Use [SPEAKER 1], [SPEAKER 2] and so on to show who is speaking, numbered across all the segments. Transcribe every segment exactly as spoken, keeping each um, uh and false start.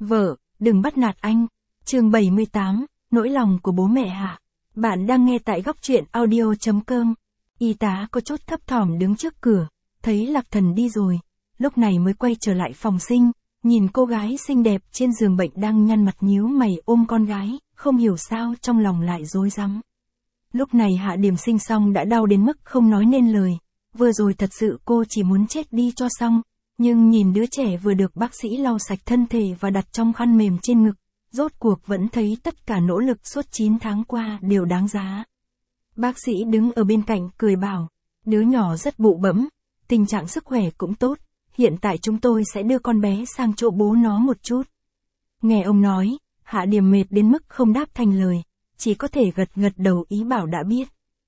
[SPEAKER 1] Vợ, đừng bắt nạt anh. Chương bảy mươi tám, nỗi lòng của bố mẹ Hạ. Bạn đang nghe tại góc truyện audio chấm com. Y tá có chút thấp thỏm đứng trước cửa, thấy Lạc Thần đi rồi, lúc này mới quay trở lại phòng sinh, nhìn cô gái xinh đẹp trên giường bệnh đang nhăn mặt nhíu mày ôm con gái, không hiểu sao trong lòng lại rối rắm. Lúc này Hạ Điềm sinh xong đã đau đến mức không nói nên lời, vừa rồi thật sự cô chỉ muốn chết đi cho xong, nhưng nhìn đứa trẻ vừa được bác sĩ lau sạch thân thể và đặt trong khăn mềm trên ngực, rốt cuộc vẫn thấy tất cả nỗ lực suốt chín tháng qua đều đáng giá. Bác sĩ đứng ở bên cạnh cười bảo, đứa nhỏ rất bụ bẫm, tình trạng sức khỏe cũng tốt, hiện tại chúng tôi sẽ đưa con bé sang chỗ bố nó một chút. Nghe ông nói, Hạ Điềm mệt đến mức không đáp thành lời, chỉ có thể gật gật đầu ý bảo đã biết.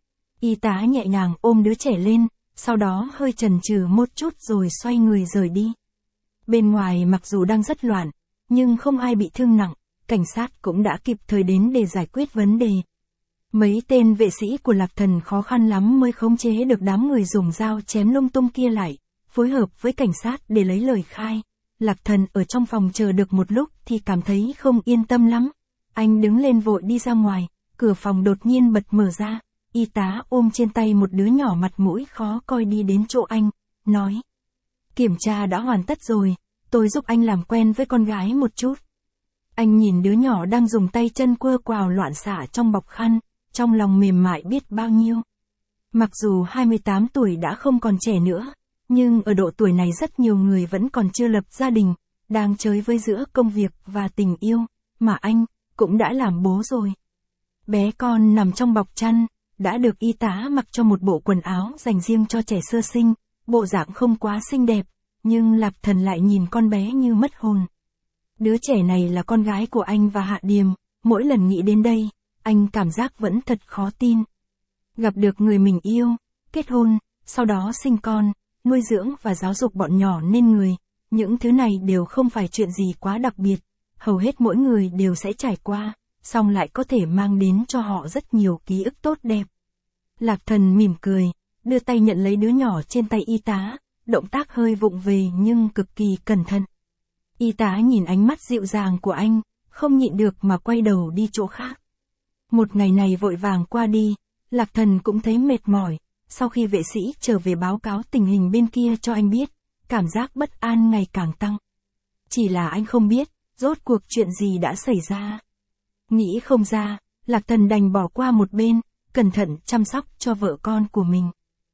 [SPEAKER 1] Y tá nhẹ nhàng ôm đứa trẻ lên, sau đó hơi chần chừ một chút rồi xoay người rời đi. Bên ngoài mặc dù đang rất loạn, nhưng không ai bị thương nặng, cảnh sát cũng đã kịp thời đến để giải quyết vấn đề. Mấy tên vệ sĩ của Lạc Thần khó khăn lắm mới khống chế được đám người dùng dao chém lung tung kia lại, phối hợp với cảnh sát để lấy lời khai. Lạc Thần ở trong phòng chờ được một lúc thì cảm thấy không yên tâm lắm. Anh đứng lên vội đi ra ngoài, cửa phòng đột nhiên bật mở ra, y tá ôm trên tay một đứa nhỏ mặt mũi khó coi đi đến chỗ anh, nói. Kiểm tra đã hoàn tất rồi, tôi giúp anh làm quen với con gái một chút. Anh nhìn đứa nhỏ đang dùng tay chân quơ quào loạn xả trong bọc khăn, trong lòng mềm mại biết bao nhiêu. Mặc dù hai mươi tám tuổi đã không còn trẻ nữa, nhưng ở độ tuổi này rất nhiều người vẫn còn chưa lập gia đình, đang chơi với giữa công việc và tình yêu, mà anh cũng đã làm bố rồi. Bé con nằm trong bọc chăn, đã được y tá mặc cho một bộ quần áo dành riêng cho trẻ sơ sinh, bộ dạng không quá xinh đẹp, nhưng Lạc Thần lại nhìn con bé như mất hồn. Đứa trẻ này là con gái của anh và Hạ Điềm, mỗi lần nghĩ đến đây, anh cảm giác vẫn thật khó tin. Gặp được người mình yêu, kết hôn, sau đó sinh con, nuôi dưỡng và giáo dục bọn nhỏ nên người, những thứ này đều không phải chuyện gì quá đặc biệt, hầu hết mỗi người đều sẽ trải qua, song lại có thể mang đến cho họ rất nhiều ký ức tốt đẹp. Lạc Thần mỉm cười, đưa tay nhận lấy đứa nhỏ trên tay y tá, động tác hơi vụng về nhưng cực kỳ cẩn thận. Y tá nhìn ánh mắt dịu dàng của anh, không nhịn được mà quay đầu đi chỗ khác. Một ngày này vội vàng qua đi, Lạc Thần cũng thấy mệt mỏi, sau khi vệ sĩ trở về báo cáo tình hình bên kia cho anh biết, cảm giác bất an ngày càng tăng. Chỉ là anh không biết, rốt cuộc chuyện gì đã xảy ra. Nghĩ không ra, Lạc Thần đành bỏ qua một bên, cẩn thận chăm sóc cho vợ con của mình.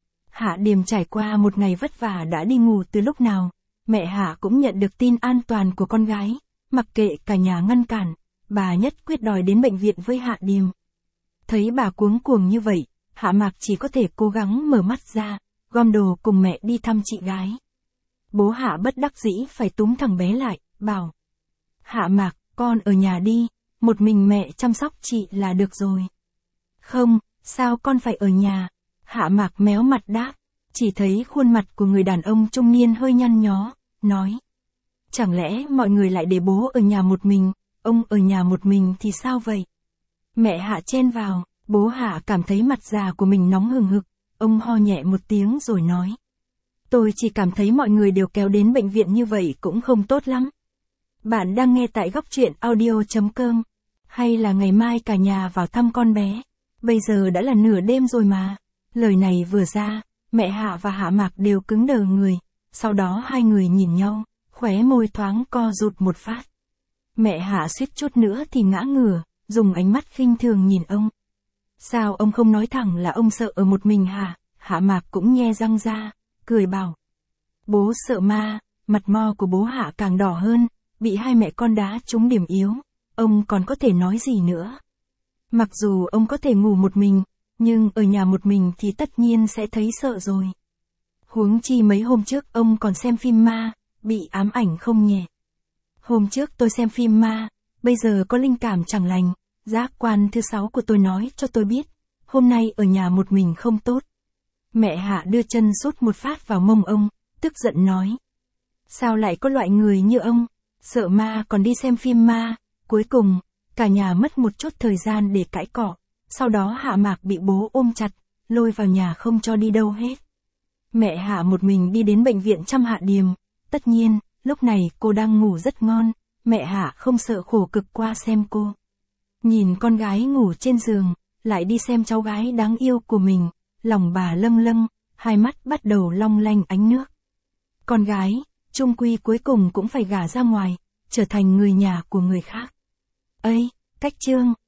[SPEAKER 1] Hạ Điềm trải qua một ngày vất vả đã đi ngủ từ lúc nào, mẹ Hạ cũng nhận được tin an toàn của con gái, mặc kệ cả nhà ngăn cản, bà nhất quyết đòi đến bệnh viện với Hạ Điềm. Thấy bà cuống cuồng như vậy, Hạ Mạc chỉ có thể cố gắng mở mắt ra, gom đồ cùng mẹ đi thăm chị gái. Bố Hạ bất đắc dĩ phải túm thằng bé lại, bảo. Hạ Mạc, con ở nhà đi, một mình mẹ chăm sóc chị là được rồi. Không, sao con phải ở nhà? Hạ Mạc méo mặt đáp, chỉ thấy khuôn mặt của người đàn ông trung niên hơi nhăn nhó, nói. Chẳng lẽ mọi người lại để bố ở nhà một mình, ông ở nhà một mình thì sao vậy? Mẹ Hạ chen vào, bố Hạ cảm thấy mặt già của mình nóng hừng hực, ông ho nhẹ một tiếng rồi nói. Tôi chỉ cảm thấy mọi người đều kéo đến bệnh viện như vậy cũng không tốt lắm. Bạn đang nghe tại góc truyện audio chấm com, hay là ngày mai cả nhà vào thăm con bé, bây giờ đã là nửa đêm rồi mà. Lời này vừa ra, mẹ Hạ và Hạ Mạc đều cứng đờ người, sau đó hai người nhìn nhau, khóe môi thoáng co rụt một phát. Mẹ Hạ suýt chút nữa thì ngã ngửa, dùng ánh mắt khinh thường nhìn ông. Sao ông không nói thẳng là ông sợ ở một mình hả? Hạ Mạc cũng nhe răng ra, cười bảo. Bố sợ ma, mặt mo của bố Hạ càng đỏ hơn, bị hai mẹ con đá trúng điểm yếu, ông còn có thể nói gì nữa. Mặc dù ông có thể ngủ một mình, nhưng ở nhà một mình thì tất nhiên sẽ thấy sợ rồi. Huống chi mấy hôm trước ông còn xem phim ma, bị ám ảnh không nhẹ. Hôm trước tôi xem phim ma, bây giờ có linh cảm chẳng lành, giác quan thứ sáu của tôi nói cho tôi biết, hôm nay ở nhà một mình không tốt. Mẹ Hạ đưa chân sút một phát vào mông ông, tức giận nói. Sao lại có loại người như ông, sợ ma còn đi xem phim ma, cuối cùng, cả nhà mất một chút thời gian để cãi cọ, sau đó Hạ Mạc bị bố ôm chặt, lôi vào nhà không cho đi đâu hết. Mẹ Hạ một mình đi đến bệnh viện chăm Hạ Điềm, tất nhiên, lúc này cô đang ngủ rất ngon, mẹ Hạ không sợ khổ cực qua xem cô. Nhìn con gái ngủ trên giường, lại đi xem cháu gái đáng yêu của mình, lòng bà lâng lâng, hai mắt bắt đầu long lanh ánh nước. Con gái, chung quy cuối cùng cũng phải gả ra ngoài, trở thành người nhà của người khác. Ây, Cách Trương,